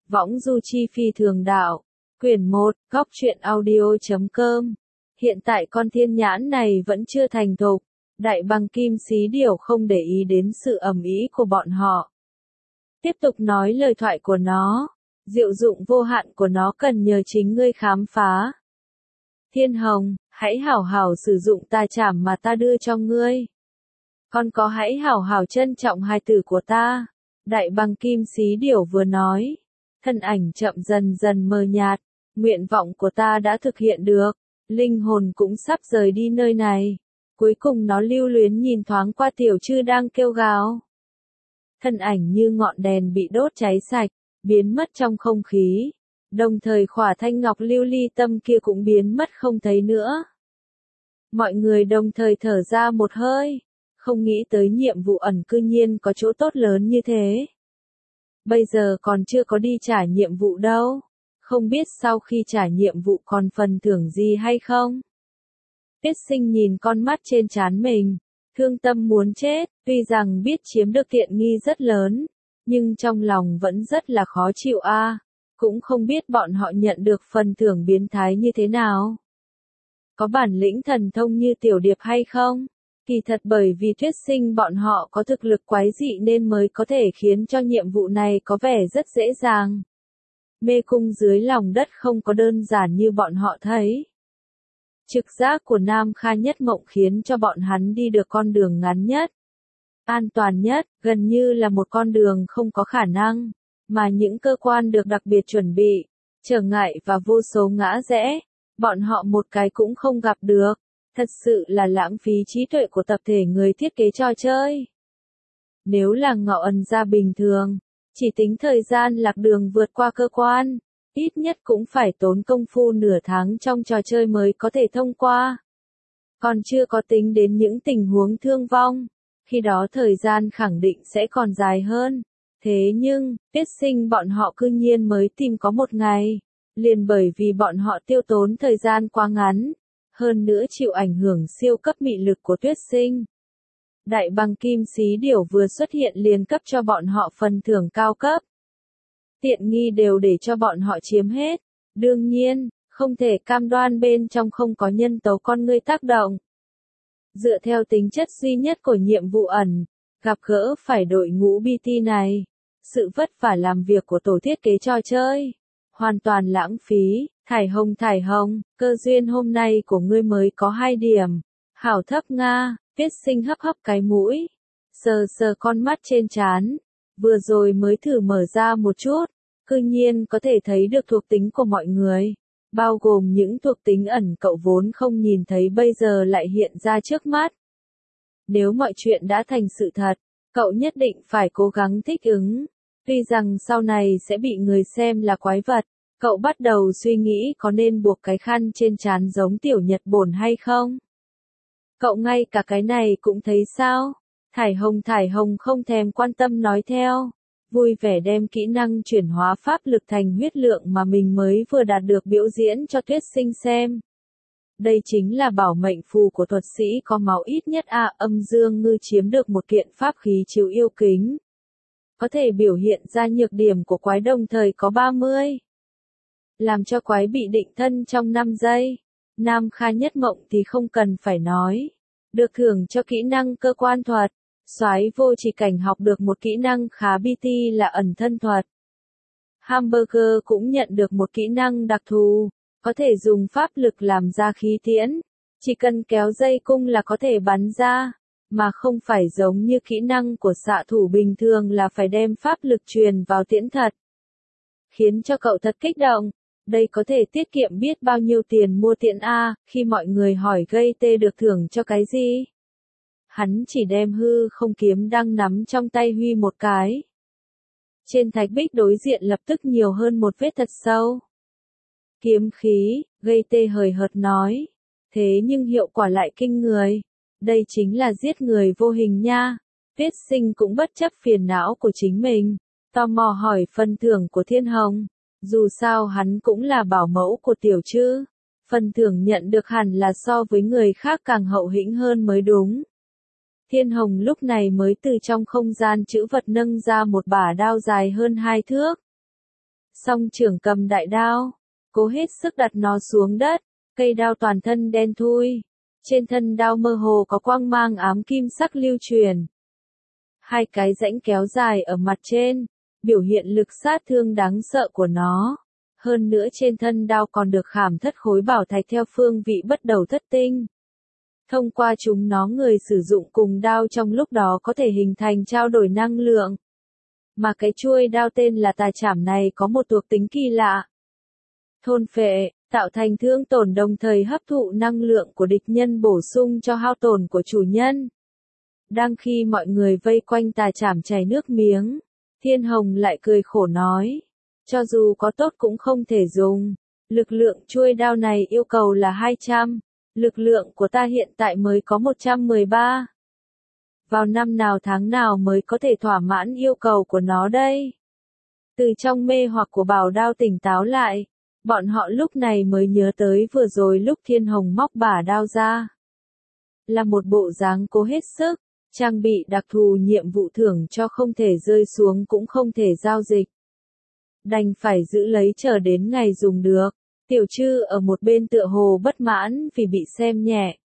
Võng du chi phi thường đạo. Quyển 1, góc truyện audio.com. Hiện tại con thiên nhãn này vẫn chưa thành thục. Đại bàng kim xí điểu không để ý đến sự ầm ĩ của bọn họ. Tiếp tục nói lời thoại của nó. Diệu dụng vô hạn của nó cần nhờ chính ngươi khám phá. Thiên Hồng, hãy hảo hảo sử dụng tà trảm mà ta đưa cho ngươi. Con có hãy hảo hảo trân trọng hài tử của ta. Đại bàng kim xí điểu vừa nói. Thân ảnh chậm dần dần mờ nhạt. Nguyện vọng của ta đã thực hiện được. Linh hồn cũng sắp rời đi nơi này. Cuối cùng nó lưu luyến nhìn thoáng qua tiểu trư đang kêu gào. Thân ảnh như ngọn đèn bị đốt cháy sạch, biến mất trong không khí. Đồng thời khỏa thanh ngọc lưu ly tâm kia cũng biến mất không thấy nữa. Mọi người đồng thời thở ra một hơi. Không nghĩ tới nhiệm vụ ẩn cư nhiên có chỗ tốt lớn như thế. Bây giờ còn chưa có đi trả nhiệm vụ đâu. Không biết sau khi trả nhiệm vụ còn phần thưởng gì hay không? Tiết Sinh nhìn con mắt trên trán mình, thương tâm muốn chết, tuy rằng biết chiếm được tiện nghi rất lớn, nhưng trong lòng vẫn rất là khó chịu a. Cũng không biết bọn họ nhận được phần thưởng biến thái như thế nào. Có bản lĩnh thần thông như Tiểu Điệp hay không? Kỳ thật bởi vì Tuyết Sinh bọn họ có thực lực quái dị nên mới có thể khiến cho nhiệm vụ này có vẻ rất dễ dàng. Mê cung dưới lòng đất không có đơn giản như bọn họ thấy. Trực giác của Nam Kha Nhất Mộng khiến cho bọn hắn đi được con đường ngắn nhất, an toàn nhất, gần như là một con đường không có khả năng, mà những cơ quan được đặc biệt chuẩn bị, trở ngại và vô số ngã rẽ, bọn họ một cái cũng không gặp được. Thật sự là lãng phí trí tuệ của tập thể người thiết kế trò chơi. Nếu là Ngạo Ẩn gia bình thường, chỉ tính thời gian lạc đường vượt qua cơ quan, ít nhất cũng phải tốn công phu nửa tháng trong trò chơi mới có thể thông qua. Còn chưa có tính đến những tình huống thương vong, khi đó thời gian khẳng định sẽ còn dài hơn. Thế nhưng, Tiết Sinh bọn họ cư nhiên mới tìm có một ngày, liền bởi vì bọn họ tiêu tốn thời gian quá ngắn, hơn nữa chịu ảnh hưởng siêu cấp mị lực của Tuyết Sinh. Đại bàng kim xí điểu vừa xuất hiện liền cấp cho bọn họ phần thưởng cao cấp. Tiện nghi đều để cho bọn họ chiếm hết. Đương nhiên, không thể cam đoan bên trong không có nhân tố con người tác động. Dựa theo tính chất duy nhất của nhiệm vụ ẩn, gặp gỡ phải đội ngũ BT này, sự vất vả làm việc của tổ thiết kế trò chơi, hoàn toàn lãng phí. Thải Hồng, cơ duyên hôm nay của ngươi mới có 2 điểm. Hảo thấp Nga, Tiết Sinh hấp hấp cái mũi, sờ sờ con mắt trên trán, vừa rồi mới thử mở ra một chút, cư nhiên có thể thấy được thuộc tính của mọi người, bao gồm những thuộc tính ẩn cậu vốn không nhìn thấy bây giờ lại hiện ra trước mắt. Nếu mọi chuyện đã thành sự thật, cậu nhất định phải cố gắng thích ứng, tuy rằng sau này sẽ bị người xem là quái vật. Cậu bắt đầu suy nghĩ có nên buộc cái khăn trên trán giống Tiểu Nhật Bổn hay không? Cậu ngay cả cái này cũng thấy sao? Thải Hồng không thèm quan tâm nói theo, vui vẻ đem kỹ năng chuyển hóa pháp lực thành huyết lượng mà mình mới vừa đạt được biểu diễn cho Tuyết Sinh xem. Đây chính là bảo mệnh phù của thuật sĩ có máu ít nhất a. Âm Dương Ngư chiếm được một kiện pháp khí chiếu yêu kính. Có thể biểu hiện ra nhược điểm của quái đồng thời có 30. Làm cho quái bị định thân trong 5 giây. Nam Kha Nhất Mộng thì không cần phải nói. Được thưởng cho kỹ năng cơ quan thuật. Soái vô chỉ cảnh học được một kỹ năng khá BT là ẩn thân thuật. Hamburger cũng nhận được một kỹ năng đặc thù. Có thể dùng pháp lực làm ra khí tiễn. Chỉ cần kéo dây cung là có thể bắn ra. Mà không phải giống như kỹ năng của xạ thủ bình thường là phải đem pháp lực truyền vào tiễn thật. Khiến cho cậu thật kích động. Đây có thể tiết kiệm biết bao nhiêu tiền mua tiễn A, khi mọi người hỏi gây tê được thưởng cho cái gì. Hắn chỉ đem hư không kiếm đang nắm trong tay huy một cái. Trên thạch bích đối diện lập tức nhiều hơn một vết thật sâu. Kiếm khí, gây tê hời hợt nói. Thế nhưng hiệu quả lại kinh người. Đây chính là giết người vô hình nha. Tiết Sinh cũng bất chấp phiền não của chính mình. Tò mò hỏi phần thưởng của Thiên Hồng. Dù sao hắn cũng là bảo mẫu của Tiểu Trư, phần thưởng nhận được hẳn là so với người khác càng hậu hĩnh hơn mới đúng. Thiên Hồng lúc này mới từ trong không gian trữ vật nâng ra một bả đao dài hơn 2 thước. Song trưởng cầm đại đao, cố hết sức đặt nó xuống đất, cây đao toàn thân đen thui. Trên thân đao mơ hồ có quang mang ám kim sắc lưu truyền. Hai cái rãnh kéo dài ở mặt trên, biểu hiện lực sát thương đáng sợ của nó. Hơn nữa trên thân đao còn được khảm thất khối bảo thạch theo phương vị bất đầu thất tinh. Thông qua chúng nó người sử dụng cùng đao trong lúc đó có thể hình thành trao đổi năng lượng. Mà cái chuôi đao tên là tà trảm này có một thuộc tính kỳ lạ. Thôn phệ, tạo thành thương tổn đồng thời hấp thụ năng lượng của địch nhân bổ sung cho hao tổn của chủ nhân. Đang khi mọi người vây quanh tà trảm chảy nước miếng, Thiên Hồng lại cười khổ nói. Cho dù có tốt cũng không thể dùng. Lực lượng chuôi đao này yêu cầu là 200. Lực lượng của ta hiện tại mới có 113. Vào năm nào tháng nào mới có thể thỏa mãn yêu cầu của nó đây? Từ trong mê hoặc của bảo đao tỉnh táo lại, bọn họ lúc này mới nhớ tới vừa rồi lúc Thiên Hồng móc bả đao ra. Là một bộ dáng cố hết sức, trang bị đặc thù nhiệm vụ thưởng cho không thể rơi xuống cũng không thể giao dịch. Đành phải giữ lấy chờ đến ngày dùng được. Tiểu Trư ở một bên tựa hồ bất mãn vì bị xem nhẹ.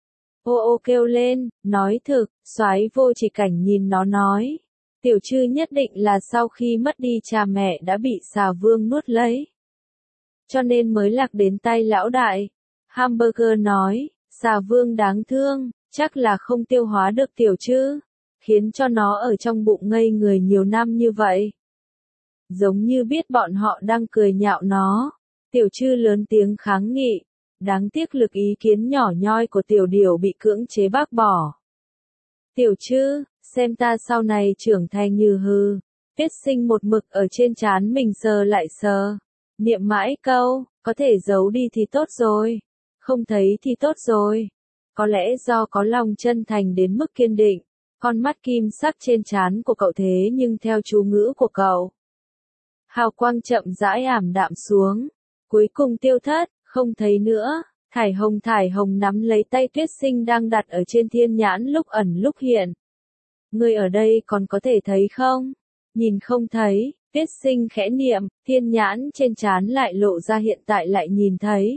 Ô ô kêu lên, nói thực, Soái Vô Chỉ Cảnh nhìn nó nói. Tiểu Trư nhất định là sau khi mất đi cha mẹ đã bị xà vương nuốt lấy. Cho nên mới lạc đến tay lão đại. Hamburger nói, xà vương đáng thương, chắc là không tiêu hóa được Tiểu Trư, khiến cho nó ở trong bụng ngây người nhiều năm như vậy. Giống như biết bọn họ đang cười nhạo nó. Tiểu Trư lớn tiếng kháng nghị. Đáng tiếc lực ý kiến nhỏ nhoi của Tiểu Điểu bị cưỡng chế bác bỏ. Tiểu Trư, xem ta sau này trưởng thành như hư. Tiết Sinh một mực ở trên trán mình sờ lại sờ. Niệm mãi câu, có thể giấu đi thì tốt rồi. Không thấy thì tốt rồi. Có lẽ do có lòng chân thành đến mức kiên định. Con mắt kim sắc trên trán của cậu thế nhưng theo chú ngữ của cậu. Hào quang chậm rãi ảm đạm xuống. Cuối cùng tiêu thất, không thấy nữa. Thải Hồng nắm lấy tay Tuyết Sinh đang đặt ở trên thiên nhãn lúc ẩn lúc hiện. Người ở đây còn có thể thấy không? Nhìn không thấy, Tuyết Sinh khẽ niệm, thiên nhãn trên trán lại lộ ra hiện tại lại nhìn thấy.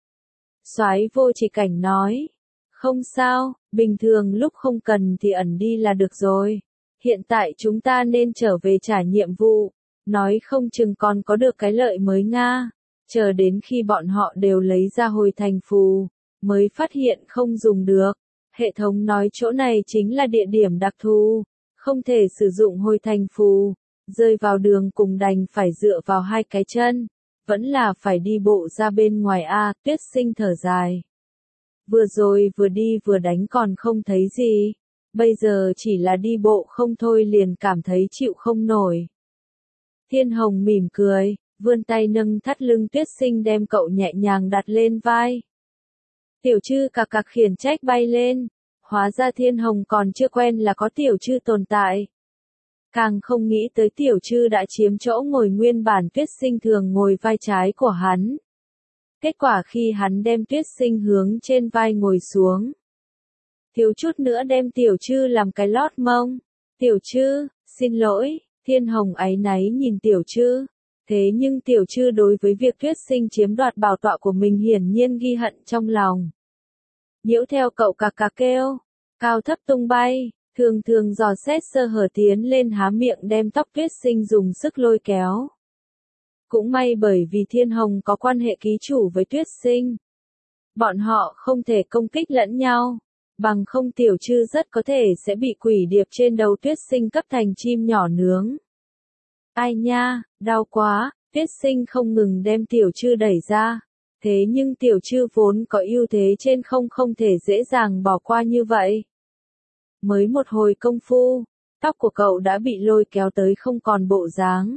Soái Vô Chỉ Cảnh nói. Không sao, bình thường lúc không cần thì ẩn đi là được rồi. Hiện tại chúng ta nên trở về trả nhiệm vụ. Nói không chừng còn có được cái lợi mới nga. Chờ đến khi bọn họ đều lấy ra hồi thành phù, mới phát hiện không dùng được. Hệ thống nói chỗ này chính là địa điểm đặc thù, không thể sử dụng hồi thành phù. Rơi vào đường cùng đành phải dựa vào hai cái chân, vẫn là phải đi bộ ra bên ngoài a. Tuyết Sinh thở dài. Vừa rồi vừa đi vừa đánh còn không thấy gì, bây giờ chỉ là đi bộ không thôi liền cảm thấy chịu không nổi. Thiên Hồng mỉm cười, vươn tay nâng thắt lưng Tuyết Sinh đem cậu nhẹ nhàng đặt lên vai. Tiểu Trư cạc cạc khiển trách bay lên, hóa ra Thiên Hồng còn chưa quen là có Tiểu Trư tồn tại. Càng không nghĩ tới Tiểu Trư đã chiếm chỗ ngồi nguyên bản Tuyết Sinh thường ngồi vai trái của hắn. Kết quả khi hắn đem Tuyết Sinh hướng trên vai ngồi xuống, thiếu chút nữa đem Tiểu Trư làm cái lót mông. Tiểu Trư, xin lỗi, Thiên Hồng áy náy nhìn Tiểu Trư. Thế nhưng Tiểu Trư đối với việc Tuyết Sinh chiếm đoạt bảo tọa của mình hiển nhiên ghi hận trong lòng. Nhiễu theo cậu cạc cạc kêu, cao thấp tung bay, thường thường dò xét sơ hở tiến lên há miệng đem tóc Tuyết Sinh dùng sức lôi kéo. Cũng may bởi vì Thiên Hồng có quan hệ ký chủ với Tuyết Sinh. Bọn họ không thể công kích lẫn nhau, bằng không Tiểu Trư rất có thể sẽ bị quỷ điệp trên đầu Tuyết Sinh cấp thành chim nhỏ nướng. Ai nha, đau quá, Tuyết Sinh không ngừng đem Tiểu Trư đẩy ra. Thế nhưng Tiểu Trư vốn có ưu thế trên không thể dễ dàng bỏ qua như vậy. Mới một hồi công phu, tóc của cậu đã bị lôi kéo tới không còn bộ dáng.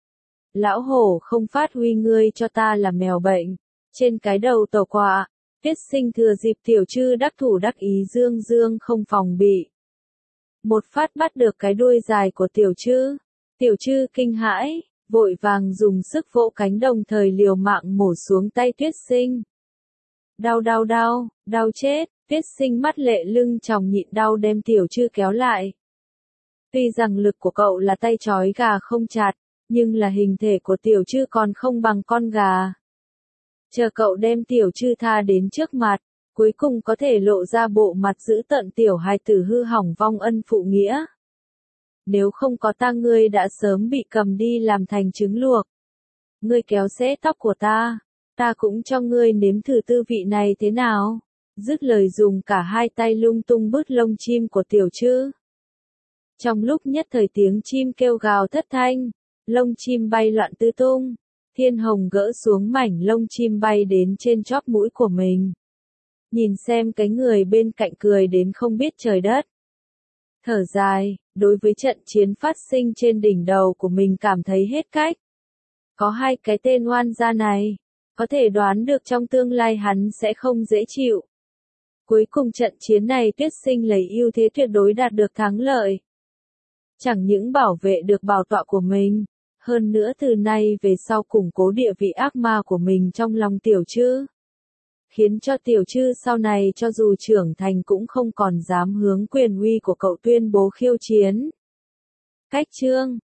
Lão hổ không phát huy ngươi cho ta là mèo bệnh. Trên cái đầu tổ quạ, Tuyết Sinh thừa dịp Tiểu Trư đắc thủ đắc ý dương dương không phòng bị. Một phát bắt được cái đuôi dài của Tiểu Trư. Tiểu Trư kinh hãi, vội vàng dùng sức vỗ cánh đồng thời liều mạng mổ xuống tay Tuyết Sinh. Đau, đau chết, Tuyết Sinh mắt lệ lưng tròng nhịn đau đem Tiểu Trư kéo lại. Tuy rằng lực của cậu là tay trói gà không chặt, Nhưng là hình thể của tiểu trư còn không bằng con gà. Chờ cậu đem tiểu trư tha đến trước mặt, cuối cùng có thể lộ ra bộ mặt dữ tợn tiểu hài tử hư hỏng vong ân phụ nghĩa. Nếu không có ta ngươi đã sớm bị cầm đi làm thành trứng luộc. Ngươi kéo xé tóc của ta cũng cho ngươi nếm thử tư vị này thế nào. Dứt lời dùng cả hai tay lung tung bứt lông chim của tiểu trư. Trong lúc nhất thời tiếng chim kêu gào thất thanh, lông chim bay loạn tứ tung, Thiên Hồng gỡ xuống mảnh lông chim bay đến trên chóp mũi của mình. Nhìn xem cái người bên cạnh cười đến không biết trời đất. Thở dài, đối với trận chiến phát sinh trên đỉnh đầu của mình cảm thấy hết cách. Có hai cái tên oan gia này, có thể đoán được trong tương lai hắn sẽ không dễ chịu. Cuối cùng trận chiến này Tuyết Sinh lấy ưu thế tuyệt đối đạt được thắng lợi. Chẳng những bảo vệ được bảo tọa của mình, hơn nữa từ nay về sau củng cố địa vị ác ma của mình trong lòng tiểu trư. Khiến cho tiểu trư sau này cho dù trưởng thành cũng không còn dám hướng quyền uy của cậu tuyên bố khiêu chiến. Cách chương